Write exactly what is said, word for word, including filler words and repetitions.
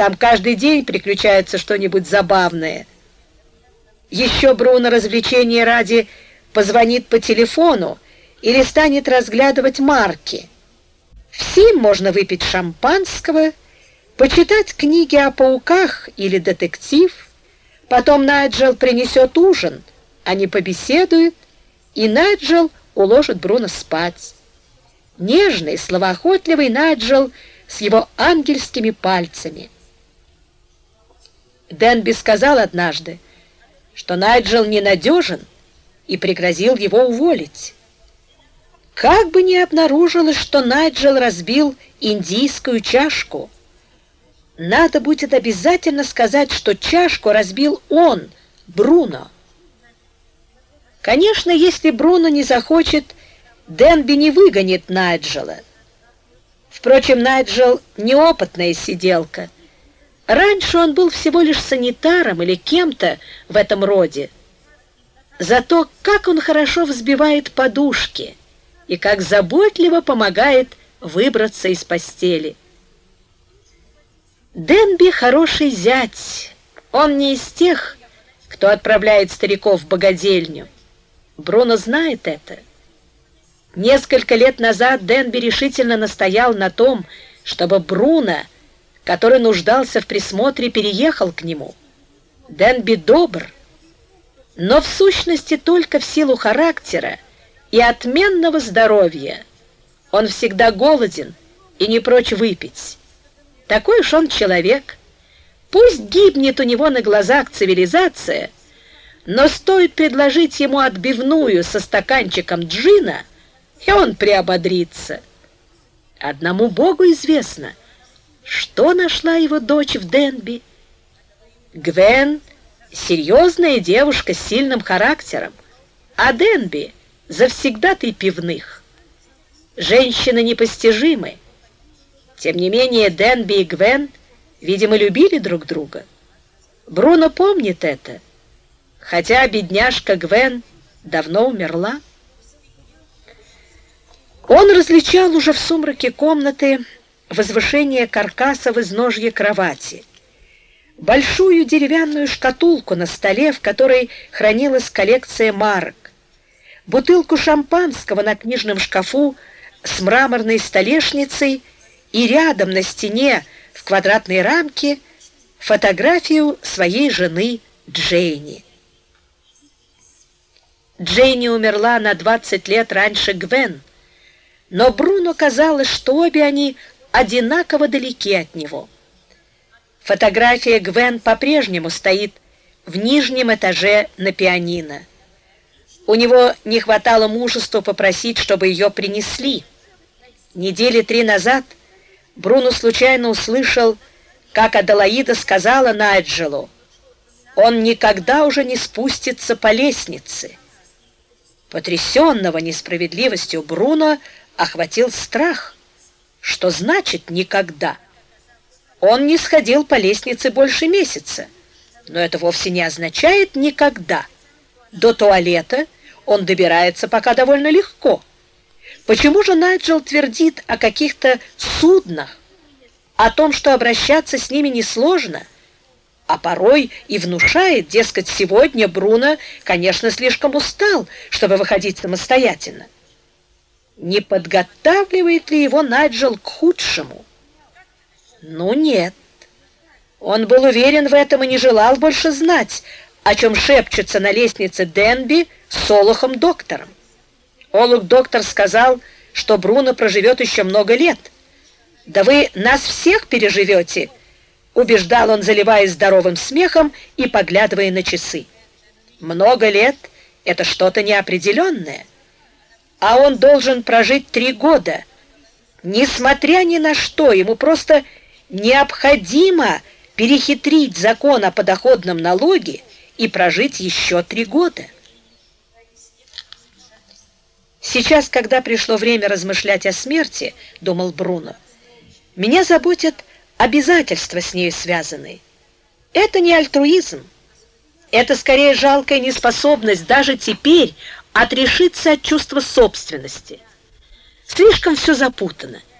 Там каждый день приключается что-нибудь забавное. Еще Бруно развлечения ради позвонит по телефону или станет разглядывать марки. В семь можно выпить шампанского, почитать книги о пауках или детектив. Потом Найджел принесет ужин, они побеседуют, и Найджел уложит Бруно спать. Нежный, словоохотливый Найджел с его ангельскими пальцами. Денби сказал однажды, что Найджел ненадежен, и пригрозил его уволить. Как бы ни обнаружилось, что Найджел разбил индийскую чашку, надо будет обязательно сказать, что чашку разбил он, Бруно. Конечно, если Бруно не захочет, Денби не выгонит Найджела. Впрочем, Найджел неопытная сиделка. Раньше он был всего лишь санитаром или кем-то в этом роде. Зато как он хорошо взбивает подушки и как заботливо помогает выбраться из постели. Денби хороший зять. Он не из тех, кто отправляет стариков в богадельню. Бруно знает это. Несколько лет назад Денби решительно настоял на том, чтобы Бруно, который нуждался в присмотре, переехал к нему. Денби добр, но в сущности только в силу характера и отменного здоровья. Он всегда голоден и не прочь выпить. Такой уж он человек. Пусть гибнет у него на глазах цивилизация, но стоит предложить ему отбивную со стаканчиком джина, и он приободрится. Одному Богу известно, что нашла его дочь в Денби. Гвен — серьезная девушка с сильным характером, а Денби — завсегдатый пивных. Женщины непостижимы. Тем не менее, Денби и Гвен, видимо, любили друг друга. Бруно помнит это, хотя бедняжка Гвен давно умерла. Он различал уже в сумраке комнаты возвышение каркаса в изножье кровати, большую деревянную шкатулку на столе, в которой хранилась коллекция марок, бутылку шампанского на книжном шкафу с мраморной столешницей и рядом на стене в квадратной рамке фотографию своей жены Джейни. Джейни умерла на двадцать лет раньше Гвен, но Бруно казалось, что обе они одинаково далеки от него. Фотография Гвен по-прежнему стоит в нижнем этаже на пианино. У него не хватало мужества попросить, чтобы ее принесли. Недели три назад Бруно случайно услышал, как Аделаида сказала Найджелу: «Он никогда уже не спустится по лестнице». Потрясенного несправедливостью Бруно охватил страх. Что значит «никогда»? Он не сходил по лестнице больше месяца, но это вовсе не означает «никогда». До туалета он добирается пока довольно легко. Почему же Найджел твердит о каких-то суднах, о том, что обращаться с ними несложно, а порой и внушает, дескать, сегодня Бруно, конечно, слишком устал, чтобы выходить самостоятельно? Не подготавливает ли его Найджел к худшему? Ну нет. Он был уверен в этом и не желал больше знать, о чем шепчется на лестнице Денби с Олухом-доктором. Олух-доктор сказал, что Бруно проживет еще много лет. «Да вы нас всех переживете», — убеждал он, заливаясь здоровым смехом и поглядывая на часы. «Много лет — это что-то неопределенное, а он должен прожить три года. Несмотря ни на что, ему просто необходимо перехитрить закон о подоходном налоге и прожить еще три года». «Сейчас, когда пришло время размышлять о смерти, — думал Бруно, — меня заботят обязательства с нею связанные. Это не альтруизм, это скорее жалкая неспособность даже теперь отрешиться от чувства собственности. Слишком все запутано.